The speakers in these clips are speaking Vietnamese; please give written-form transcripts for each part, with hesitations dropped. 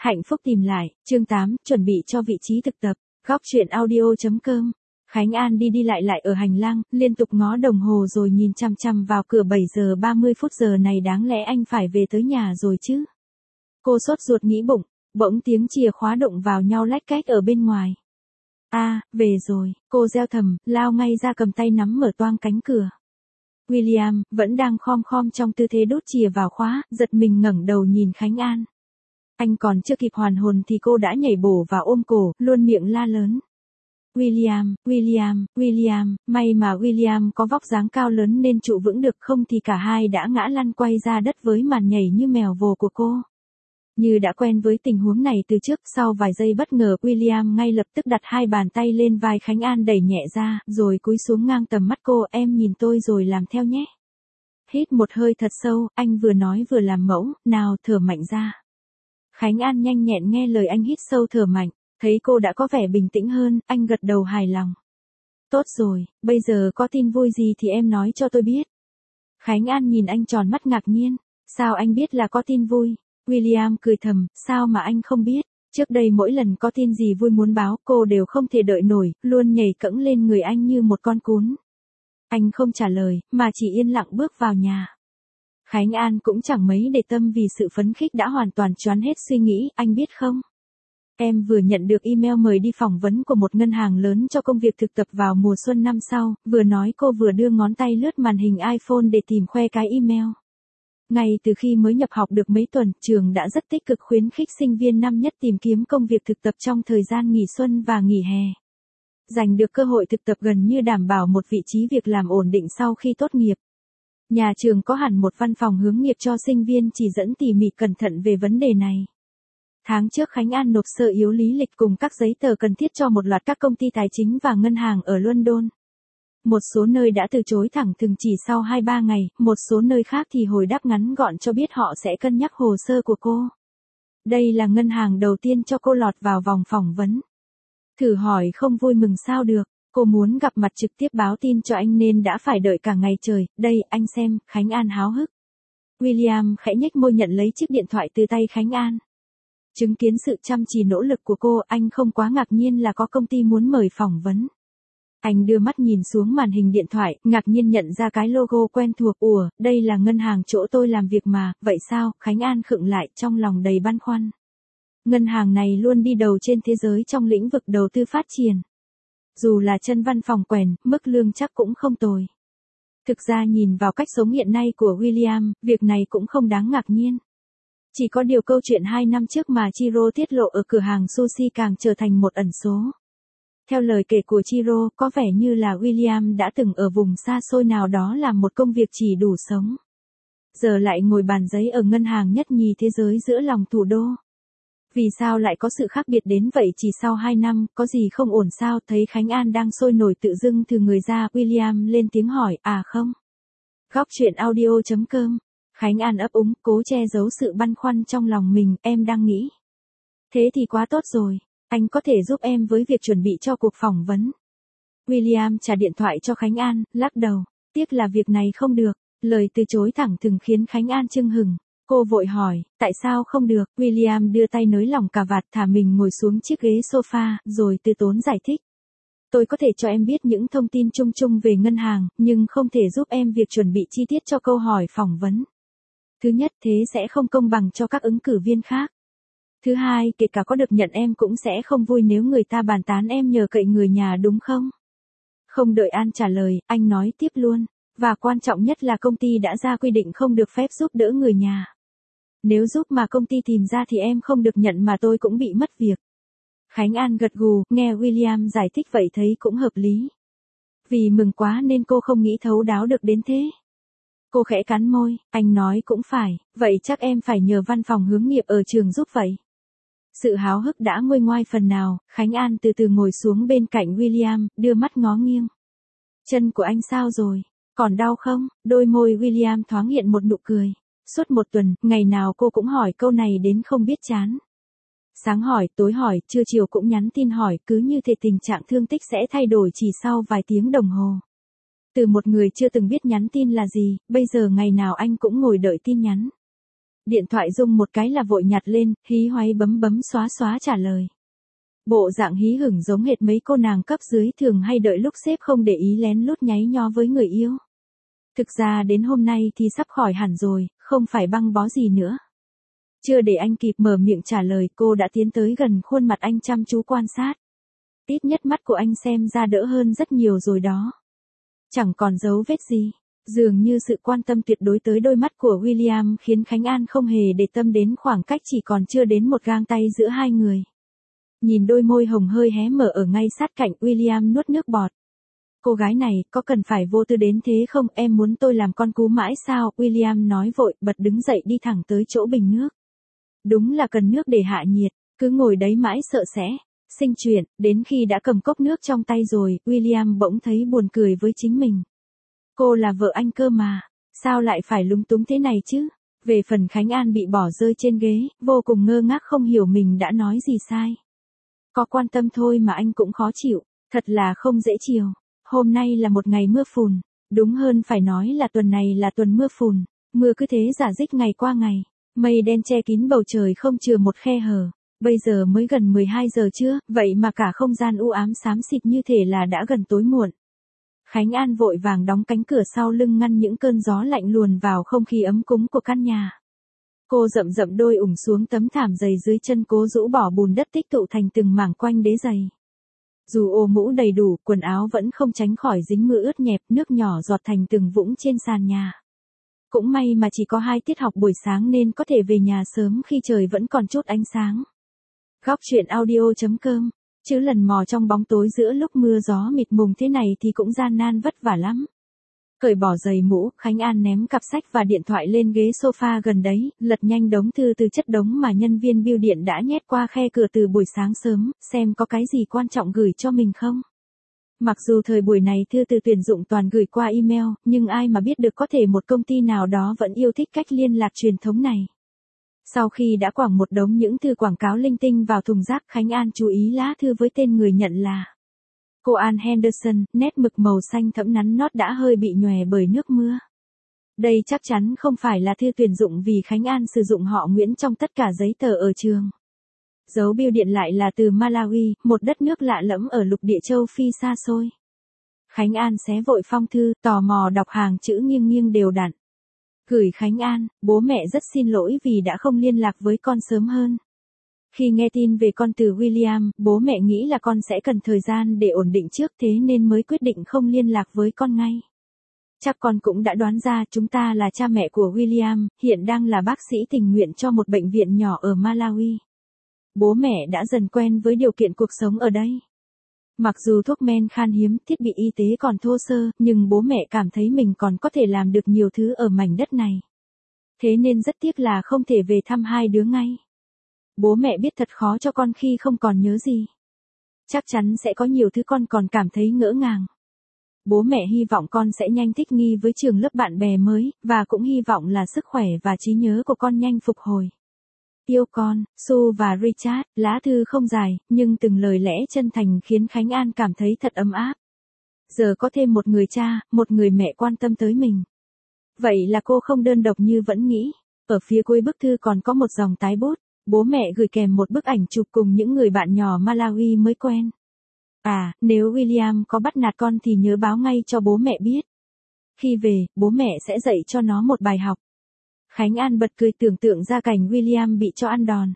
Hạnh phúc tìm lại, chương 8, chuẩn bị cho vị trí thực tập, góc truyện audio.com. Khánh An đi lại ở hành lang, liên tục ngó đồng hồ rồi nhìn chằm chằm vào cửa 7 giờ 30 phút, giờ này đáng lẽ anh phải về tới nhà rồi chứ. Cô sốt ruột nghĩ bụng, bỗng tiếng chìa khóa đụng vào nhau lách cách ở bên ngoài. Về rồi, cô reo thầm, lao ngay ra cầm tay nắm mở toang cánh cửa. William, vẫn đang khom trong tư thế đút chìa vào khóa, giật mình ngẩng đầu nhìn Khánh An. Anh còn chưa kịp hoàn hồn thì cô đã nhảy bổ vào ôm cổ, luôn miệng la lớn. William, may mà William có vóc dáng cao lớn nên trụ vững được, không thì cả hai đã ngã lăn quay ra đất với màn nhảy như mèo vồ của cô. Như đã quen với tình huống này từ trước, sau vài giây bất ngờ William ngay lập tức đặt hai bàn tay lên vai Khánh An đẩy nhẹ ra, rồi cúi xuống ngang tầm mắt cô, em nhìn tôi rồi làm theo nhé. Hít một hơi thật sâu, anh vừa nói vừa làm mẫu, nào thở mạnh ra. Khánh An nhanh nhẹn nghe lời anh hít sâu thở mạnh, thấy cô đã có vẻ bình tĩnh hơn, anh gật đầu hài lòng. Tốt rồi, bây giờ có tin vui gì thì em nói cho tôi biết. Khánh An nhìn anh tròn mắt ngạc nhiên, sao anh biết là có tin vui? William cười thầm, sao mà anh không biết, trước đây mỗi lần có tin gì vui muốn báo cô đều không thể đợi nổi, luôn nhảy cẫng lên người anh như một con cún. Anh không trả lời, mà chỉ yên lặng bước vào nhà. Khánh An cũng chẳng mấy để tâm vì sự phấn khích đã hoàn toàn choán hết suy nghĩ, anh biết không? Em vừa nhận được email mời đi phỏng vấn của một ngân hàng lớn cho công việc thực tập vào mùa xuân năm sau, vừa nói cô vừa đưa ngón tay lướt màn hình iPhone để tìm khoe cái email. Ngay từ khi mới nhập học được mấy tuần, trường đã rất tích cực khuyến khích sinh viên năm nhất tìm kiếm công việc thực tập trong thời gian nghỉ xuân và nghỉ hè. Giành được cơ hội thực tập gần như đảm bảo một vị trí việc làm ổn định sau khi tốt nghiệp. Nhà trường có hẳn một văn phòng hướng nghiệp cho sinh viên chỉ dẫn tỉ mỉ cẩn thận về vấn đề này. Tháng trước Khánh An nộp sơ yếu lý lịch cùng các giấy tờ cần thiết cho một loạt các công ty tài chính và ngân hàng ở London. Một số nơi đã từ chối thẳng thừng chỉ sau 2-3 ngày, một số nơi khác thì hồi đáp ngắn gọn cho biết họ sẽ cân nhắc hồ sơ của cô. Đây là ngân hàng đầu tiên cho cô lọt vào vòng phỏng vấn. Thử hỏi không vui mừng sao được, cô muốn gặp mặt trực tiếp báo tin cho anh nên đã phải đợi cả ngày trời, đây anh xem, Khánh An háo hức. William khẽ nhếch môi nhận lấy chiếc điện thoại từ tay Khánh An. Chứng kiến sự chăm chỉ nỗ lực của cô, anh không quá ngạc nhiên là có công ty muốn mời phỏng vấn. Anh đưa mắt nhìn xuống màn hình điện thoại, ngạc nhiên nhận ra cái logo quen thuộc, đây là ngân hàng chỗ tôi làm việc mà, vậy sao? Khánh An khựng lại, trong lòng đầy băn khoăn. Ngân hàng này luôn đi đầu trên thế giới trong lĩnh vực đầu tư phát triển. Dù là chân văn phòng quèn, mức lương chắc cũng không tồi. Thực ra nhìn vào cách sống hiện nay của William, việc này cũng không đáng ngạc nhiên. Chỉ có điều câu chuyện 2 năm trước mà Chiro tiết lộ ở cửa hàng sushi càng trở thành một ẩn số. Theo lời kể của Chiro, có vẻ như là William đã từng ở vùng xa xôi nào đó làm một công việc chỉ đủ sống. Giờ lại ngồi bàn giấy ở ngân hàng nhất nhì thế giới giữa lòng thủ đô. Vì sao lại có sự khác biệt đến vậy chỉ sau 2 năm, có gì không ổn sao? Thấy Khánh An đang sôi nổi tự dưng từ người ra, William lên tiếng hỏi, không. Góc truyện audio.com. Khánh An ấp úng, cố che giấu sự băn khoăn trong lòng mình, em đang nghĩ. Thế thì quá tốt rồi, anh có thể giúp em với việc chuẩn bị cho cuộc phỏng vấn. William trả điện thoại cho Khánh An, lắc đầu, tiếc là việc này không được, lời từ chối thẳng thừng khiến Khánh An chưng hửng. Cô vội hỏi, tại sao không được? William đưa tay nới lỏng cà vạt, thả mình ngồi xuống chiếc ghế sofa, rồi từ tốn giải thích. Tôi có thể cho em biết những thông tin chung chung về ngân hàng, nhưng không thể giúp em việc chuẩn bị chi tiết cho câu hỏi phỏng vấn. Thứ nhất, thế sẽ không công bằng cho các ứng cử viên khác. Thứ hai, kể cả có được nhận em cũng sẽ không vui nếu người ta bàn tán em nhờ cậy người nhà đúng không? Không đợi An trả lời, anh nói tiếp luôn. Và quan trọng nhất là công ty đã ra quy định không được phép giúp đỡ người nhà. Nếu giúp mà công ty tìm ra thì em không được nhận mà tôi cũng bị mất việc. Khánh An gật gù, nghe William giải thích vậy thấy cũng hợp lý. Vì mừng quá nên cô không nghĩ thấu đáo được đến thế. Cô khẽ cắn môi, anh nói cũng phải, vậy chắc em phải nhờ văn phòng hướng nghiệp ở trường giúp vậy. Sự háo hức đã nguôi ngoai phần nào, Khánh An từ từ ngồi xuống bên cạnh William, đưa mắt ngó nghiêng. Chân của anh sao rồi? Còn đau không? Đôi môi William thoáng hiện một nụ cười. Suốt một tuần, ngày nào cô cũng hỏi câu này đến không biết chán. Sáng hỏi, tối hỏi, trưa chiều cũng nhắn tin hỏi, cứ như thể tình trạng thương tích sẽ thay đổi chỉ sau vài tiếng đồng hồ. Từ một người chưa từng biết nhắn tin là gì, bây giờ ngày nào anh cũng ngồi đợi tin nhắn. Điện thoại rung một cái là vội nhặt lên, hí hoáy bấm bấm xóa xóa trả lời. Bộ dạng hí hửng giống hệt mấy cô nàng cấp dưới thường hay đợi lúc sếp không để ý lén lút nháy nho với người yêu. Thực ra đến hôm nay thì sắp khỏi hẳn rồi, không phải băng bó gì nữa. Chưa để anh kịp mở miệng trả lời, cô đã tiến tới gần khuôn mặt anh chăm chú quan sát. Ít nhất mắt của anh xem ra đỡ hơn rất nhiều rồi đó. Chẳng còn dấu vết gì. Dường như sự quan tâm tuyệt đối tới đôi mắt của William khiến Khánh An không hề để tâm đến khoảng cách chỉ còn chưa đến một gang tay giữa hai người. Nhìn đôi môi hồng hơi hé mở ở ngay sát cạnh, William nuốt nước bọt. Cô gái này, có cần phải vô tư đến thế không? Em muốn tôi làm con cú mãi sao? William nói vội, bật đứng dậy đi thẳng tới chỗ bình nước. Đúng là cần nước để hạ nhiệt, cứ ngồi đấy mãi sợ sẽ sinh chuyện. Đến khi đã cầm cốc nước trong tay rồi, William bỗng thấy buồn cười với chính mình. Cô là vợ anh cơ mà, sao lại phải lúng túng thế này chứ? Về phần Khánh An bị bỏ rơi trên ghế, vô cùng ngơ ngác không hiểu mình đã nói gì sai. Có quan tâm thôi mà anh cũng khó chịu, thật là không dễ chiều. Hôm nay là một ngày mưa phùn, đúng hơn phải nói là tuần này là tuần mưa phùn, mưa cứ thế rả rích ngày qua ngày, mây đen che kín bầu trời không chừa một khe hở. Bây giờ mới gần 12 giờ trưa, vậy mà cả không gian u ám xám xịt như thể là đã gần tối muộn. Khánh An vội vàng đóng cánh cửa sau lưng ngăn những cơn gió lạnh luồn vào không khí ấm cúng của căn nhà. Cô rậm rậm đôi ủng xuống tấm thảm dày dưới chân, cố rũ bỏ bùn đất tích tụ thành từng mảng quanh đế giày. Dù ô mũ đầy đủ, quần áo vẫn không tránh khỏi dính mưa ướt nhẹp, nước nhỏ giọt thành từng vũng trên sàn nhà. Cũng may mà chỉ có 2 tiết học buổi sáng nên có thể về nhà sớm khi trời vẫn còn chút ánh sáng. Góc truyện audio.com, chứ lần mò trong bóng tối giữa lúc mưa gió mịt mùng thế này thì cũng gian nan vất vả lắm. Cởi bỏ giày mũ, Khánh An ném cặp sách và điện thoại lên ghế sofa gần đấy, lật nhanh đống thư từ chất đống mà nhân viên bưu điện đã nhét qua khe cửa từ buổi sáng sớm, xem có cái gì quan trọng gửi cho mình không. Mặc dù thời buổi này thư từ tuyển dụng toàn gửi qua email, nhưng ai mà biết được có thể một công ty nào đó vẫn yêu thích cách liên lạc truyền thống này. Sau khi đã quẳng một đống những thư quảng cáo linh tinh vào thùng rác, Khánh An chú ý lá thư với tên người nhận là cô Ann Henderson, nét mực màu xanh thẫm nắn nót đã hơi bị nhòe bởi nước mưa. Đây chắc chắn không phải là thư tuyển dụng vì Khánh An sử dụng họ Nguyễn trong tất cả giấy tờ ở trường. Dấu bưu điện lại là từ Malawi, một đất nước lạ lẫm ở lục địa châu Phi xa xôi. Khánh An xé vội phong thư, tò mò đọc hàng chữ nghiêng nghiêng đều đặn. Gửi Khánh An, bố mẹ rất xin lỗi vì đã không liên lạc với con sớm hơn. Khi nghe tin về con từ William, bố mẹ nghĩ là con sẽ cần thời gian để ổn định trước, thế nên mới quyết định không liên lạc với con ngay. Chắc con cũng đã đoán ra chúng ta là cha mẹ của William, hiện đang là bác sĩ tình nguyện cho một bệnh viện nhỏ ở Malawi. Bố mẹ đã dần quen với điều kiện cuộc sống ở đây. Mặc dù thuốc men khan hiếm, thiết bị y tế còn thô sơ, nhưng bố mẹ cảm thấy mình còn có thể làm được nhiều thứ ở mảnh đất này. Thế nên rất tiếc là không thể về thăm hai đứa ngay. Bố mẹ biết thật khó cho con khi không còn nhớ gì. Chắc chắn sẽ có nhiều thứ con còn cảm thấy ngỡ ngàng. Bố mẹ hy vọng con sẽ nhanh thích nghi với trường lớp bạn bè mới, và cũng hy vọng là sức khỏe và trí nhớ của con nhanh phục hồi. Yêu con, Sue và Richard. Lá thư không dài, nhưng từng lời lẽ chân thành khiến Khánh An cảm thấy thật ấm áp. Giờ có thêm một người cha, một người mẹ quan tâm tới mình. Vậy là cô không đơn độc như vẫn nghĩ. Ở phía cuối bức thư còn có một dòng tái bút. Bố mẹ gửi kèm một bức ảnh chụp cùng những người bạn nhỏ Malawi mới quen. À, nếu William có bắt nạt con thì nhớ báo ngay cho bố mẹ biết. Khi về, bố mẹ sẽ dạy cho nó một bài học. Khánh An bật cười tưởng tượng ra cảnh William bị cho ăn đòn.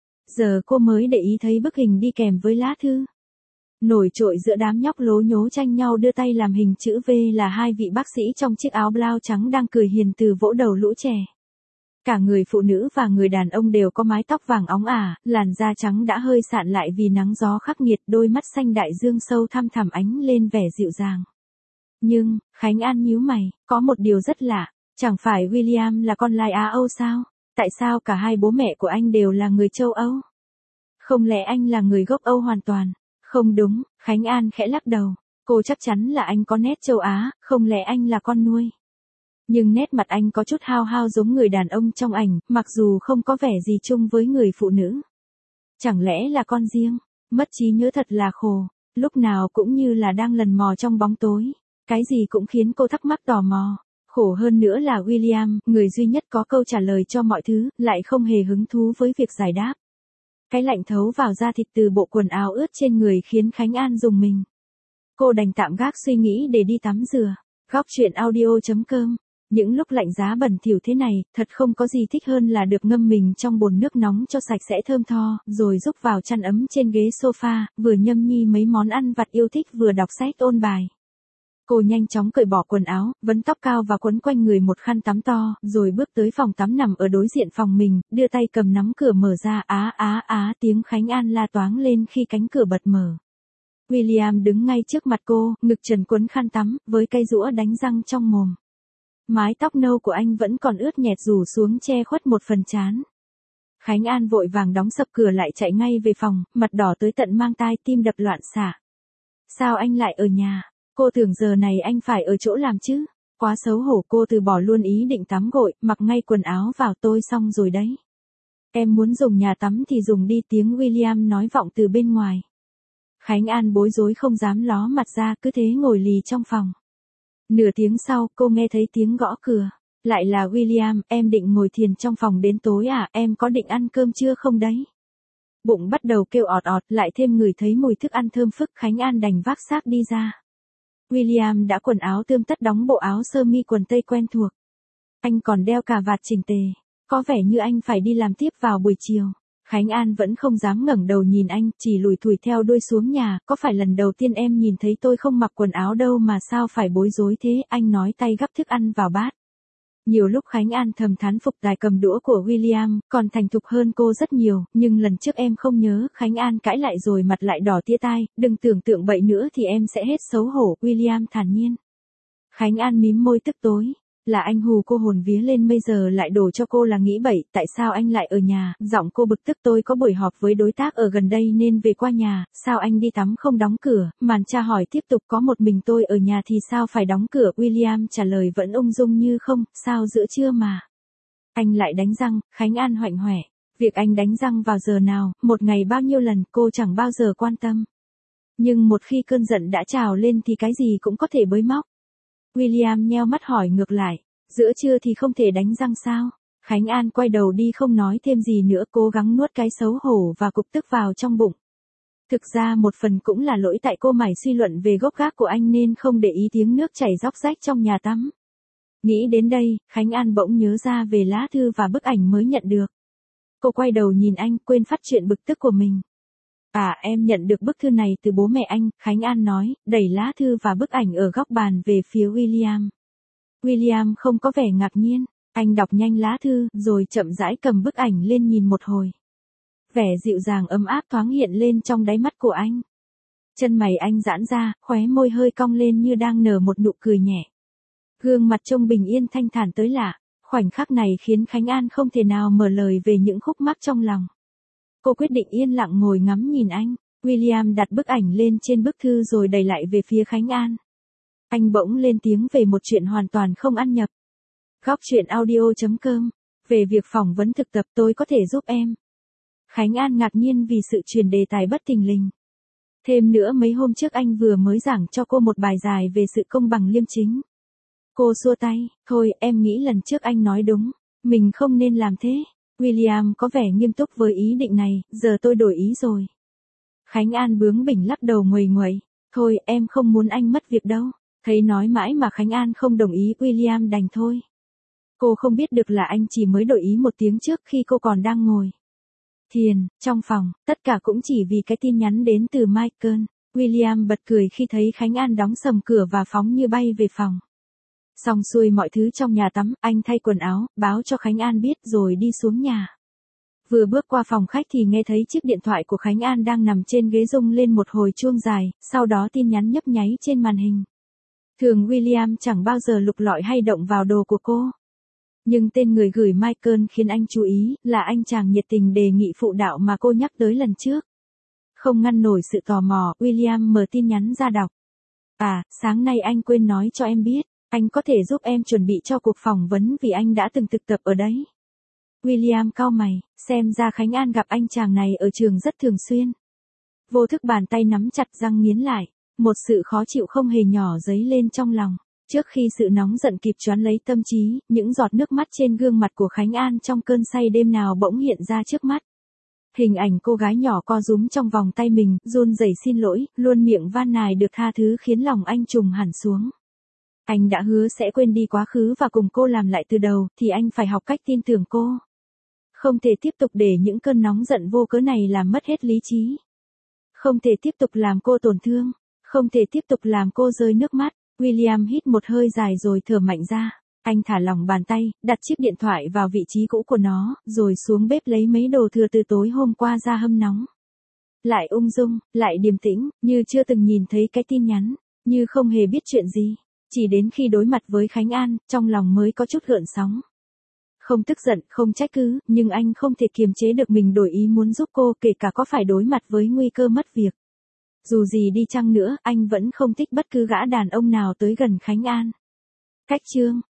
Giờ cô mới để ý thấy bức hình đi kèm với lá thư. Nổi trội giữa đám nhóc lố nhố tranh nhau đưa tay làm hình chữ V là 2 vị bác sĩ trong chiếc áo blau trắng đang cười hiền từ vỗ đầu lũ trẻ. Cả người phụ nữ và người đàn ông đều có mái tóc vàng óng ả, làn da trắng đã hơi sạn lại vì nắng gió khắc nghiệt, đôi mắt xanh đại dương sâu thăm thẳm ánh lên vẻ dịu dàng. Nhưng, Khánh An nhíu mày, có một điều rất lạ, chẳng phải William là con lai Á Âu sao? Tại sao cả hai bố mẹ của anh đều là người châu Âu? Không lẽ anh là người gốc Âu hoàn toàn? Không đúng, Khánh An khẽ lắc đầu, cô chắc chắn là anh có nét châu Á, không lẽ anh là con nuôi? Nhưng nét mặt anh có chút hao hao giống người đàn ông trong ảnh, mặc dù không có vẻ gì chung với người phụ nữ. Chẳng lẽ là con riêng? Mất trí nhớ thật là khổ, lúc nào cũng như là đang lần mò trong bóng tối. Cái gì cũng khiến cô thắc mắc tò mò. Khổ hơn nữa là William, người duy nhất có câu trả lời cho mọi thứ, lại không hề hứng thú với việc giải đáp. Cái lạnh thấu vào da thịt từ bộ quần áo ướt trên người khiến Khánh An rùng mình. Cô đành tạm gác suy nghĩ để đi tắm rửa. Góc truyện audio.com. Những lúc lạnh giá bẩn thỉu thế này, thật không có gì thích hơn là được ngâm mình trong bồn nước nóng cho sạch sẽ thơm tho, rồi rúc vào chăn ấm trên ghế sofa, vừa nhâm nhi mấy món ăn vặt yêu thích vừa đọc sách ôn bài. Cô nhanh chóng cởi bỏ quần áo, vấn tóc cao và quấn quanh người một khăn tắm to, rồi bước tới phòng tắm nằm ở đối diện phòng mình, đưa tay cầm nắm cửa mở ra. Tiếng Khánh An la toáng lên khi cánh cửa bật mở. William đứng ngay trước mặt cô, ngực trần quấn khăn tắm, với cây giũa đánh răng trong mồm. Mái tóc nâu của anh vẫn còn ướt nhẹp rủ xuống che khuất một phần trán. Khánh An vội vàng đóng sập cửa lại chạy ngay về phòng, mặt đỏ tới tận mang tai, tim đập loạn xạ. Sao anh lại ở nhà? Cô tưởng giờ này anh phải ở chỗ làm chứ. Quá xấu hổ, cô từ bỏ luôn ý định tắm gội, mặc ngay quần áo vào. Tôi xong rồi đấy. Em muốn dùng nhà tắm thì dùng đi, tiếng William nói vọng từ bên ngoài. Khánh An bối rối không dám ló mặt ra, cứ thế ngồi lì trong phòng. Nửa tiếng sau, cô nghe thấy tiếng gõ cửa. Lại là William. Em định ngồi thiền trong phòng đến tối à? Em có định ăn cơm trưa không đấy? Bụng bắt đầu kêu ọt ọt, lại thêm ngửi thấy mùi thức ăn thơm phức. Khánh An đành vác xác đi ra. William đã quần áo tươm tất, đóng bộ áo sơ mi quần tây quen thuộc. Anh còn đeo cà vạt chỉnh tề. Có vẻ như anh phải đi làm tiếp vào buổi chiều. Khánh An vẫn không dám ngẩng đầu nhìn anh, chỉ lủi thủi theo đuôi xuống nhà. Có phải lần đầu tiên em nhìn thấy tôi không mặc quần áo đâu mà sao phải bối rối thế? Anh nói, tay gắp thức ăn vào bát. Nhiều lúc Khánh An thầm thán phục tài cầm đũa của William, còn thành thục hơn cô rất nhiều, nhưng lần trước em không nhớ. Khánh An cãi lại rồi mặt lại đỏ tía tai, đừng tưởng tượng bậy nữa thì em sẽ hết xấu hổ, William thản nhiên. Khánh An mím môi tức tối. Là anh hù cô hồn vía lên, bây giờ lại đổ cho cô là nghĩ bậy. Tại sao anh lại ở nhà? Giọng cô bực tức. Tôi có buổi họp với đối tác ở gần đây nên về qua nhà. Sao anh đi tắm không đóng cửa? Màn tra hỏi tiếp tục. Có một mình tôi ở nhà thì sao phải đóng cửa? William trả lời vẫn ung dung như không. Sao giữa trưa mà anh lại đánh răng? Khánh An hoạnh hoẹ. Việc anh đánh răng vào giờ nào, một ngày bao nhiêu lần, cô chẳng bao giờ quan tâm. Nhưng một khi cơn giận đã trào lên thì cái gì cũng có thể bới móc. William nheo mắt hỏi ngược lại. Giữa trưa thì không thể đánh răng sao? Khánh An quay đầu đi không nói thêm gì nữa, cố gắng nuốt cái xấu hổ và cục tức vào trong bụng. Thực ra một phần cũng là lỗi tại cô mải suy luận về gốc gác của anh nên không để ý tiếng nước chảy róc rách trong nhà tắm. Nghĩ đến đây, Khánh An bỗng nhớ ra về lá thư và bức ảnh mới nhận được. Cô quay đầu nhìn anh, quên phát chuyện bực tức của mình. À, em nhận được bức thư này từ bố mẹ anh, Khánh An nói, đẩy lá thư và bức ảnh ở góc bàn về phía William. William không có vẻ ngạc nhiên, anh đọc nhanh lá thư, rồi chậm rãi cầm bức ảnh lên nhìn một hồi. Vẻ dịu dàng ấm áp thoáng hiện lên trong đáy mắt của anh. Chân mày anh giãn ra, khóe môi hơi cong lên như đang nở một nụ cười nhẹ. Gương mặt trông bình yên thanh thản tới lạ, khoảnh khắc này khiến Khánh An không thể nào mở lời về những khúc mắc trong lòng. Cô quyết định yên lặng ngồi ngắm nhìn anh. William đặt bức ảnh lên trên bức thư rồi đẩy lại về phía Khánh An. Anh bỗng lên tiếng về một chuyện hoàn toàn không ăn nhập. Góc truyện audio.com. Về việc phỏng vấn thực tập tôi có thể giúp em. Khánh An ngạc nhiên vì sự chuyển đề tài bất thình lình. Thêm nữa mấy hôm trước anh vừa mới giảng cho cô một bài dài về sự công bằng liêm chính. Cô xua tay, thôi em nghĩ lần trước anh nói đúng, mình không nên làm thế. William có vẻ nghiêm túc với ý định này, giờ tôi đổi ý rồi. Khánh An bướng bỉnh lắc đầu nguầy nguậy, thôi em không muốn anh mất việc đâu. Thấy nói mãi mà Khánh An không đồng ý, William đành thôi. Cô không biết được là anh chỉ mới đổi ý một tiếng trước khi cô còn đang ngồi thiền, trong phòng, tất cả cũng chỉ vì cái tin nhắn đến từ Michael. William bật cười khi thấy Khánh An đóng sầm cửa và phóng như bay về phòng. Xong xuôi mọi thứ trong nhà tắm, anh thay quần áo, báo cho Khánh An biết rồi đi xuống nhà. Vừa bước qua phòng khách thì nghe thấy chiếc điện thoại của Khánh An đang nằm trên ghế rung lên một hồi chuông dài, sau đó tin nhắn nhấp nháy trên màn hình. Thường William chẳng bao giờ lục lọi hay động vào đồ của cô. Nhưng tên người gửi Michael khiến anh chú ý, là anh chàng nhiệt tình đề nghị phụ đạo mà cô nhắc tới lần trước. Không ngăn nổi sự tò mò, William mở tin nhắn ra đọc. À, sáng nay anh quên nói cho em biết, anh có thể giúp em chuẩn bị cho cuộc phỏng vấn vì anh đã từng thực tập ở đấy. William cau mày, xem ra Khánh An gặp anh chàng này ở trường rất thường xuyên. Vô thức bàn tay nắm chặt răng nghiến lại, một sự khó chịu không hề nhỏ dấy lên trong lòng. Trước khi sự nóng giận kịp choán lấy tâm trí, những giọt nước mắt trên gương mặt của Khánh An trong cơn say đêm nào bỗng hiện ra trước mắt. Hình ảnh cô gái nhỏ co rúm trong vòng tay mình, run rẩy xin lỗi, luôn miệng van nài được tha thứ khiến lòng anh trùng hẳn xuống. Anh đã hứa sẽ quên đi quá khứ và cùng cô làm lại từ đầu, thì anh phải học cách tin tưởng cô. Không thể tiếp tục để những cơn nóng giận vô cớ này làm mất hết lý trí. Không thể tiếp tục làm cô tổn thương. Không thể tiếp tục làm cô rơi nước mắt. William hít một hơi dài rồi thở mạnh ra. Anh thả lỏng bàn tay, đặt chiếc điện thoại vào vị trí cũ của nó, rồi xuống bếp lấy mấy đồ thừa từ tối hôm qua ra hâm nóng. Lại ung dung, lại điềm tĩnh, như chưa từng nhìn thấy cái tin nhắn, như không hề biết chuyện gì. Chỉ đến khi đối mặt với Khánh An, trong lòng mới có chút gợn sóng. Không tức giận, không trách cứ, nhưng anh không thể kiềm chế được mình đổi ý muốn giúp cô, kể cả có phải đối mặt với nguy cơ mất việc. Dù gì đi chăng nữa, anh vẫn không thích bất cứ gã đàn ông nào tới gần Khánh An. Cách chương